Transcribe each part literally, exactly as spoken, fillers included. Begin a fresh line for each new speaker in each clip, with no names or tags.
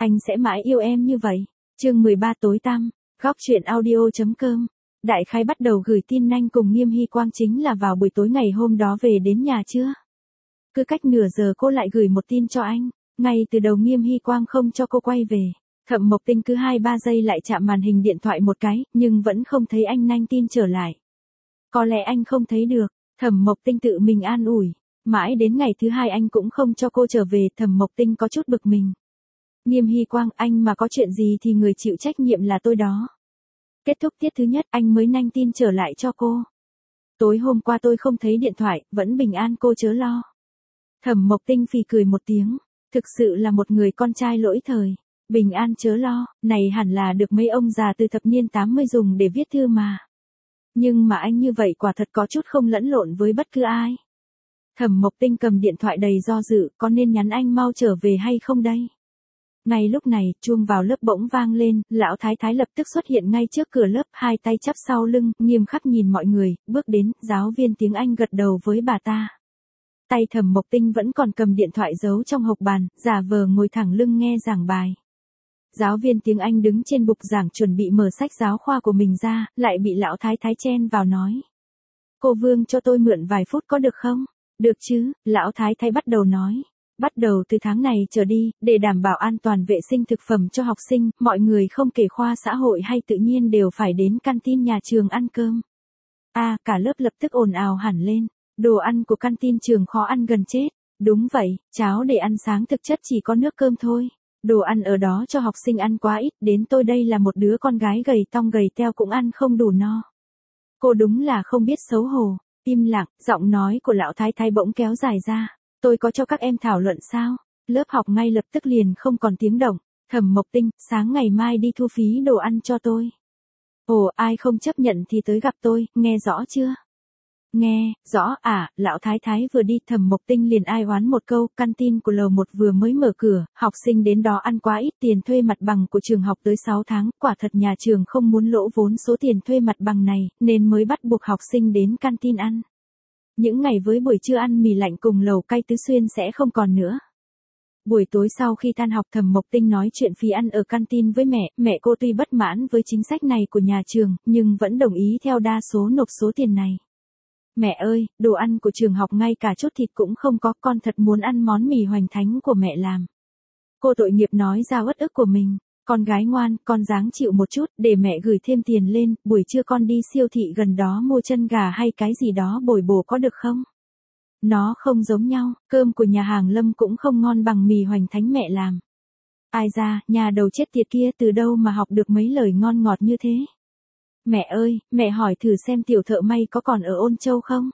Anh sẽ mãi yêu em như vậy. Chương mười ba tối tăm, góc truyện audio.com. Đại khái bắt đầu gửi tin nhanh cùng Nghiêm Hy Quang chính là vào buổi tối ngày hôm đó về đến nhà chưa. Cứ cách nửa giờ cô lại gửi một tin cho anh, ngay từ đầu Nghiêm Hy Quang không cho cô quay về. Thẩm Mộc Tinh cứ hai ba giây lại chạm màn hình điện thoại một cái, nhưng vẫn không thấy anh nhanh tin trở lại. Có lẽ anh không thấy được, Thẩm Mộc Tinh tự mình an ủi. Mãi đến ngày thứ hai anh cũng không cho cô trở về, Thẩm Mộc Tinh có chút bực mình. Nghiêm Hy Quang, anh mà có chuyện gì thì người chịu trách nhiệm là tôi đó. Kết thúc tiết thứ nhất anh mới nhanh tin trở lại cho cô. Tối hôm qua tôi không thấy điện thoại, vẫn bình an cô chớ lo. Thẩm Mộc Tinh phì cười một tiếng, thực sự là một người con trai lỗi thời. Bình an chớ lo, này hẳn là được mấy ông già từ thập niên tám mươi dùng để viết thư mà. Nhưng mà anh như vậy quả thật có chút không lẫn lộn với bất cứ ai. Thẩm Mộc Tinh cầm điện thoại đầy do dự, có nên nhắn anh mau trở về hay không đây? Ngay lúc này, chuông vào lớp bỗng vang lên, lão thái thái lập tức xuất hiện ngay trước cửa lớp, hai tay chắp sau lưng, nghiêm khắc nhìn mọi người, bước đến, giáo viên tiếng Anh gật đầu với bà ta. Tay Thẩm Mộc Tinh vẫn còn cầm điện thoại giấu trong hộc bàn, giả vờ ngồi thẳng lưng nghe giảng bài. Giáo viên tiếng Anh đứng trên bục giảng chuẩn bị mở sách giáo khoa của mình ra, lại bị lão thái thái chen vào nói. Cô Vương cho tôi mượn vài phút có được không? Được chứ, lão thái thái bắt đầu nói. Bắt đầu từ tháng này trở đi, để đảm bảo an toàn vệ sinh thực phẩm cho học sinh, mọi người không kể khoa xã hội hay tự nhiên đều phải đến canteen nhà trường ăn cơm. A, à, cả lớp lập tức ồn ào hẳn lên. Đồ ăn của canteen trường khó ăn gần chết. Đúng vậy, cháo để ăn sáng thực chất chỉ có nước cơm thôi. Đồ ăn ở đó cho học sinh ăn quá ít, đến tôi đây là một đứa con gái gầy tong gầy teo cũng ăn không đủ no. Cô đúng là không biết xấu hổ. Im lặng, giọng nói của lão thái thái bỗng kéo dài ra. Tôi có cho các em thảo luận sao? Lớp học ngay lập tức liền không còn tiếng động. Thẩm Mộc Tinh, sáng ngày mai đi thu phí đồ ăn cho tôi. Ồ, ai không chấp nhận thì tới gặp tôi, nghe rõ chưa? Nghe, rõ à, lão thái thái vừa đi Thẩm Mộc Tinh liền ai oán một câu, canteen của lầu một vừa mới mở cửa, học sinh đến đó ăn quá ít, tiền thuê mặt bằng của trường học tới sáu tháng, quả thật nhà trường không muốn lỗ vốn số tiền thuê mặt bằng này, nên mới bắt buộc học sinh đến canteen ăn. Những ngày với buổi trưa ăn mì lạnh cùng lẩu cay Tứ Xuyên sẽ không còn nữa. Buổi tối sau khi tan học Thẩm Mộc Tinh nói chuyện phí ăn ở canteen với mẹ, mẹ cô tuy bất mãn với chính sách này của nhà trường, nhưng vẫn đồng ý theo đa số nộp số tiền này. Mẹ ơi, đồ ăn của trường học ngay cả chút thịt cũng không có, con thật muốn ăn món mì hoành thánh của mẹ làm. Cô tội nghiệp nói ra uất ức của mình. Con gái ngoan, con ráng chịu một chút, để mẹ gửi thêm tiền lên, buổi trưa con đi siêu thị gần đó mua chân gà hay cái gì đó bồi bổ có được không? Nó không giống nhau, cơm của nhà hàng Lâm cũng không ngon bằng mì hoành thánh mẹ làm. Ai ra, nhà đầu chết tiệt kia từ đâu mà học được mấy lời ngon ngọt như thế? Mẹ ơi, mẹ hỏi thử xem tiểu thợ may có còn ở Ôn Châu không?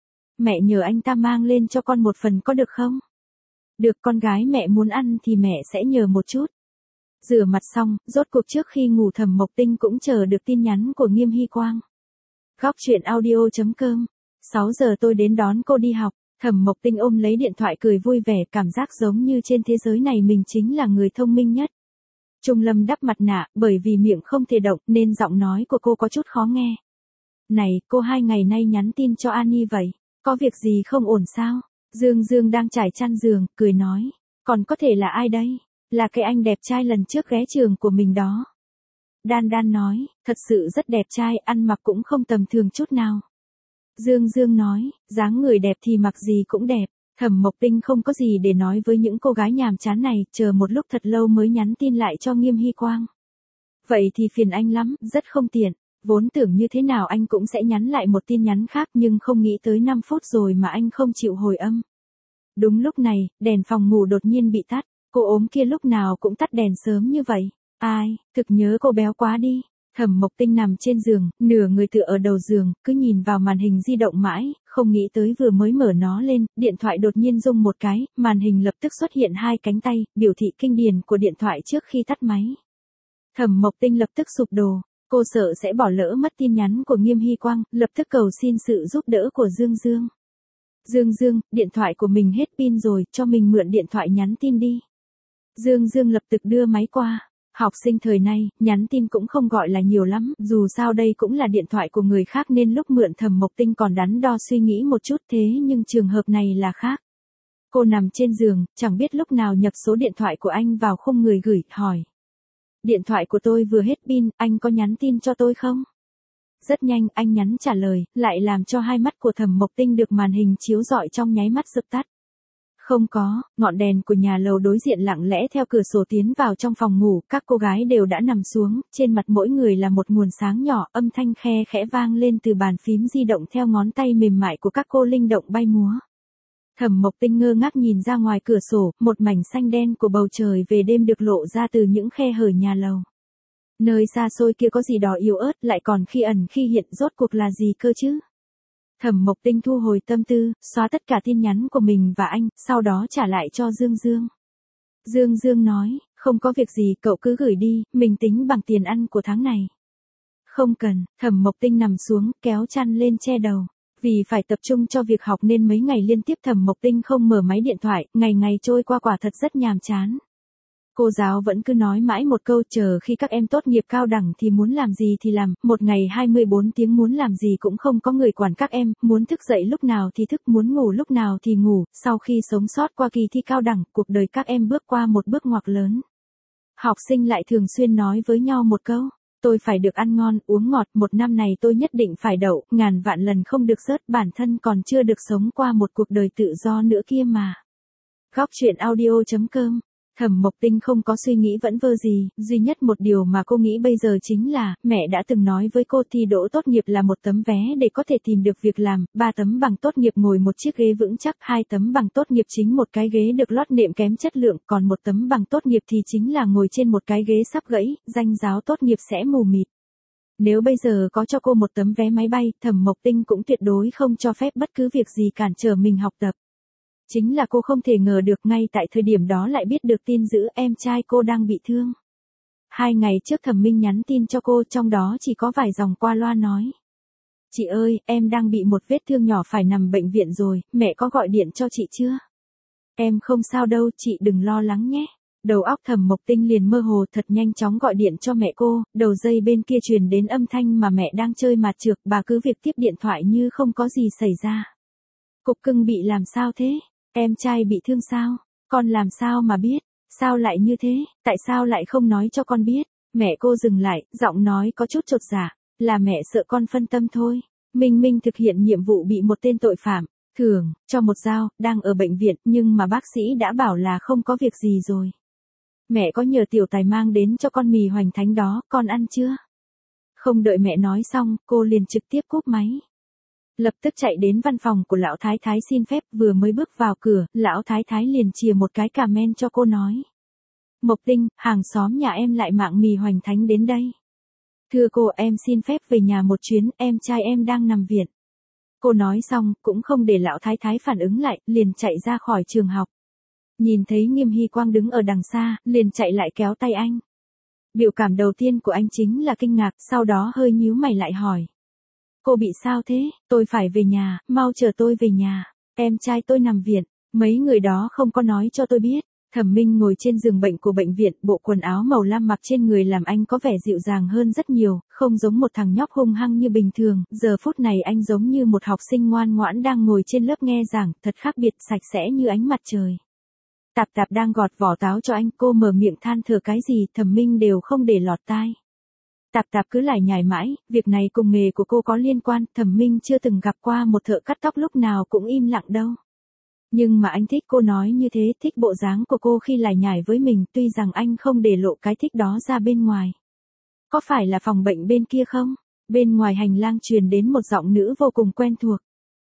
Mẹ nhờ anh ta mang lên cho con một phần có được không? Được, con gái mẹ muốn ăn thì mẹ sẽ nhờ một chút. Rửa mặt xong, rốt cuộc trước khi ngủ Thẩm Mộc Tinh cũng chờ được tin nhắn của Nghiêm Hy Quang. Góc truyện audio.com. sáu giờ tôi đến đón cô đi học. Thẩm Mộc Tinh ôm lấy điện thoại cười vui vẻ, cảm giác giống như trên thế giới này mình chính là người thông minh nhất. Trung Lâm đắp mặt nạ, bởi vì miệng không thể động nên giọng nói của cô có chút khó nghe. Này, cô hai ngày nay nhắn tin cho Ani vậy, có việc gì không ổn sao? Dương Dương đang trải chăn giường, cười nói. Còn có thể là ai đây? Là cái anh đẹp trai lần trước ghé trường của mình đó. Đan Đan nói, thật sự rất đẹp trai, ăn mặc cũng không tầm thường chút nào. Dương Dương nói, dáng người đẹp thì mặc gì cũng đẹp. Thẩm Mộc Tinh không có gì để nói với những cô gái nhàm chán này, chờ một lúc thật lâu mới nhắn tin lại cho Nghiêm Hy Quang. Vậy thì phiền anh lắm, rất không tiện. Vốn tưởng như thế nào anh cũng sẽ nhắn lại một tin nhắn khác nhưng không nghĩ tới năm phút rồi mà anh không chịu hồi âm. Đúng lúc này, đèn phòng ngủ đột nhiên bị tắt. Cô ốm kia lúc nào cũng tắt đèn sớm như vậy. Ai, thực nhớ cô béo quá đi. Thẩm Mộc Tinh nằm trên giường, nửa người tựa ở đầu giường, cứ nhìn vào màn hình di động mãi, không nghĩ tới vừa mới mở nó lên, điện thoại đột nhiên rung một cái, màn hình lập tức xuất hiện hai cánh tay, biểu thị kinh điển của điện thoại trước khi tắt máy. Thẩm Mộc Tinh lập tức sụp đổ, cô sợ sẽ bỏ lỡ mất tin nhắn của Nghiêm Hy Quang, lập tức cầu xin sự giúp đỡ của Dương Dương. Dương Dương, điện thoại của mình hết pin rồi, cho mình mượn điện thoại nhắn tin đi. Dương Dương lập tức đưa máy qua. Học sinh thời nay, nhắn tin cũng không gọi là nhiều lắm, dù sao đây cũng là điện thoại của người khác nên lúc mượn Thẩm Mộc Tinh còn đắn đo suy nghĩ một chút, thế nhưng trường hợp này là khác. Cô nằm trên giường, chẳng biết lúc nào nhập số điện thoại của anh vào khung người gửi, hỏi. Điện thoại của tôi vừa hết pin, anh có nhắn tin cho tôi không? Rất nhanh, anh nhắn trả lời, lại làm cho hai mắt của Thẩm Mộc Tinh được màn hình chiếu rọi trong nháy mắt dập tắt. Không có, ngọn đèn của nhà lầu đối diện lặng lẽ theo cửa sổ tiến vào trong phòng ngủ, các cô gái đều đã nằm xuống, trên mặt mỗi người là một nguồn sáng nhỏ, âm thanh khe khẽ vang lên từ bàn phím di động theo ngón tay mềm mại của các cô linh động bay múa. Thẩm Mộc Tinh ngơ ngác nhìn ra ngoài cửa sổ, một mảnh xanh đen của bầu trời về đêm được lộ ra từ những khe hở nhà lầu. Nơi xa xôi kia có gì đó yếu ớt, lại còn khi ẩn khi hiện, rốt cuộc là gì cơ chứ? Thẩm Mộc Tinh thu hồi tâm tư, xóa tất cả tin nhắn của mình và anh, sau đó trả lại cho Dương Dương. Dương Dương nói, không có việc gì, cậu cứ gửi đi, mình tính bằng tiền ăn của tháng này. Không cần, Thẩm Mộc Tinh nằm xuống, kéo chăn lên che đầu. Vì phải tập trung cho việc học nên mấy ngày liên tiếp Thẩm Mộc Tinh không mở máy điện thoại, ngày ngày trôi qua quả thật rất nhàm chán. Cô giáo vẫn cứ nói mãi một câu, chờ khi các em tốt nghiệp cao đẳng thì muốn làm gì thì làm, một ngày hai mươi bốn tiếng muốn làm gì cũng không có người quản các em, muốn thức dậy lúc nào thì thức, muốn ngủ lúc nào thì ngủ, sau khi sống sót qua kỳ thi cao đẳng, cuộc đời các em bước qua một bước ngoặt lớn. Học sinh lại thường xuyên nói với nhau một câu, tôi phải được ăn ngon, uống ngọt, một năm này tôi nhất định phải đậu, ngàn vạn lần không được rớt, bản thân còn chưa được sống qua một cuộc đời tự do nữa kia mà. Góc truyện audio chấm com. Thẩm Mộc Tinh không có suy nghĩ vẩn vơ gì, duy nhất một điều mà cô nghĩ bây giờ chính là, mẹ đã từng nói với cô thi đỗ tốt nghiệp là một tấm vé để có thể tìm được việc làm, ba tấm bằng tốt nghiệp ngồi một chiếc ghế vững chắc, hai tấm bằng tốt nghiệp chính một cái ghế được lót nệm kém chất lượng, còn một tấm bằng tốt nghiệp thì chính là ngồi trên một cái ghế sắp gãy, danh giáo tốt nghiệp sẽ mù mịt. Nếu bây giờ có cho cô một tấm vé máy bay, Thẩm Mộc Tinh cũng tuyệt đối không cho phép bất cứ việc gì cản trở mình học tập. Chính là cô không thể ngờ được ngay tại thời điểm đó lại biết được tin dữ em trai cô đang bị thương. Hai ngày trước Thẩm Minh nhắn tin cho cô, trong đó chỉ có vài dòng qua loa nói. Chị ơi, em đang bị một vết thương nhỏ phải nằm bệnh viện rồi, mẹ có gọi điện cho chị chưa? Em không sao đâu, chị đừng lo lắng nhé. Đầu óc Thẩm Mộc Tinh liền mơ hồ, thật nhanh chóng gọi điện cho mẹ cô, đầu dây bên kia truyền đến âm thanh mà mẹ đang chơi mạt trược, bà cứ việc tiếp điện thoại như không có gì xảy ra. Cục cưng bị làm sao thế? Em trai bị thương sao? Con làm sao mà biết? Sao lại như thế? Tại sao lại không nói cho con biết? Mẹ cô dừng lại, giọng nói có chút chột dạ. Là mẹ sợ con phân tâm thôi. Minh Minh thực hiện nhiệm vụ bị một tên tội phạm thưởng cho một dao, đang ở bệnh viện, nhưng mà bác sĩ đã bảo là không có việc gì rồi. Mẹ có nhờ Tiểu Tài mang đến cho con mì hoành thánh đó, con ăn chưa? Không đợi mẹ nói xong, cô liền trực tiếp cúp máy. Lập tức chạy đến văn phòng của lão thái thái xin phép, vừa mới bước vào cửa, lão thái thái liền chìa một cái cà men cho cô nói. Mộc Tinh, hàng xóm nhà em lại mạng mì hoành thánh đến đây. Thưa cô, em xin phép về nhà một chuyến, em trai em đang nằm viện. Cô nói xong, cũng không để lão thái thái phản ứng lại, liền chạy ra khỏi trường học. Nhìn thấy Nghiêm Hy Quang đứng ở đằng xa, liền chạy lại kéo tay anh. Biểu cảm đầu tiên của anh chính là kinh ngạc, sau đó hơi nhíu mày lại hỏi. Cô bị sao thế? Tôi phải về nhà, mau chờ tôi về nhà. Em trai tôi nằm viện, mấy người đó không có nói cho tôi biết. Thẩm Minh ngồi trên giường bệnh của bệnh viện, bộ quần áo màu lam mặc trên người làm anh có vẻ dịu dàng hơn rất nhiều, không giống một thằng nhóc hung hăng như bình thường, giờ phút này anh giống như một học sinh ngoan ngoãn đang ngồi trên lớp nghe giảng, thật khác biệt, sạch sẽ như ánh mặt trời. Tạp Tạp đang gọt vỏ táo cho anh, cô mở miệng than thở cái gì, Thẩm Minh đều không để lọt tai. Tạp Tạp cứ lải nhải mãi, việc này cùng nghề của cô có liên quan, Thẩm Minh chưa từng gặp qua một thợ cắt tóc lúc nào cũng im lặng đâu. Nhưng mà anh thích cô nói như thế, thích bộ dáng của cô khi lải nhải với mình, tuy rằng anh không để lộ cái thích đó ra bên ngoài. Có phải là phòng bệnh bên kia không? Bên ngoài hành lang truyền đến một giọng nữ vô cùng quen thuộc.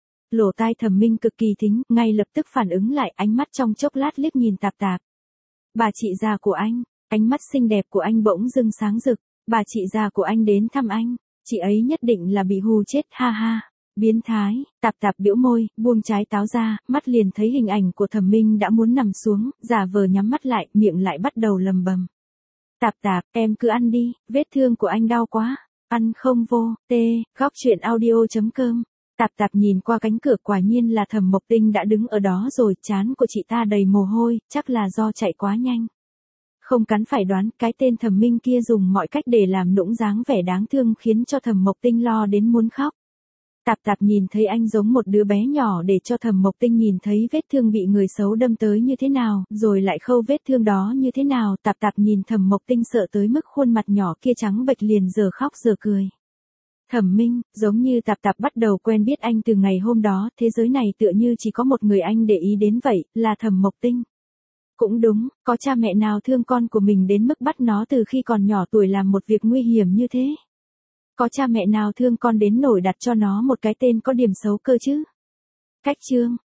Lỗ tai Thẩm Minh cực kỳ thính, ngay lập tức phản ứng lại, ánh mắt trong chốc lát liếc nhìn Tạp Tạp. Bà chị già của anh, ánh mắt xinh đẹp của anh bỗng dưng sáng rực, bà chị già của anh đến thăm anh, chị ấy nhất định là bị hù chết, ha ha. Biến thái, Tạp Tạp bĩu môi, buông trái táo ra, mắt liền thấy hình ảnh của Thẩm Minh đã muốn nằm xuống, giả vờ nhắm mắt lại, miệng lại bắt đầu lầm bầm. Tạp Tạp, em cứ ăn đi, vết thương của anh đau quá. Ăn không vô, tê, góc truyện audio chấm com. Tạp Tạp nhìn qua cánh cửa, quả nhiên là Thẩm Mộc Tinh đã đứng ở đó rồi, trán của chị ta đầy mồ hôi, chắc là do chạy quá nhanh. Không cắn phải đoán, cái tên Thẩm Minh kia dùng mọi cách để làm nũng dáng vẻ đáng thương khiến cho Thẩm Mộc Tinh lo đến muốn khóc. Tạp Tạp nhìn thấy anh giống một đứa bé nhỏ để cho Thẩm Mộc Tinh nhìn thấy vết thương bị người xấu đâm tới như thế nào, rồi lại khâu vết thương đó như thế nào. Tạp Tạp nhìn Thẩm Mộc Tinh sợ tới mức khuôn mặt nhỏ kia trắng bệch liền giờ khóc giờ cười. Thẩm Minh, giống như Tạp Tạp bắt đầu quen biết anh từ ngày hôm đó, thế giới này tựa như chỉ có một người anh để ý đến vậy, là Thẩm Mộc Tinh. Cũng đúng, có cha mẹ nào thương con của mình đến mức bắt nó từ khi còn nhỏ tuổi làm một việc nguy hiểm như thế? Có cha mẹ nào thương con đến nổi đặt cho nó một cái tên có điểm xấu cơ chứ? Cách chương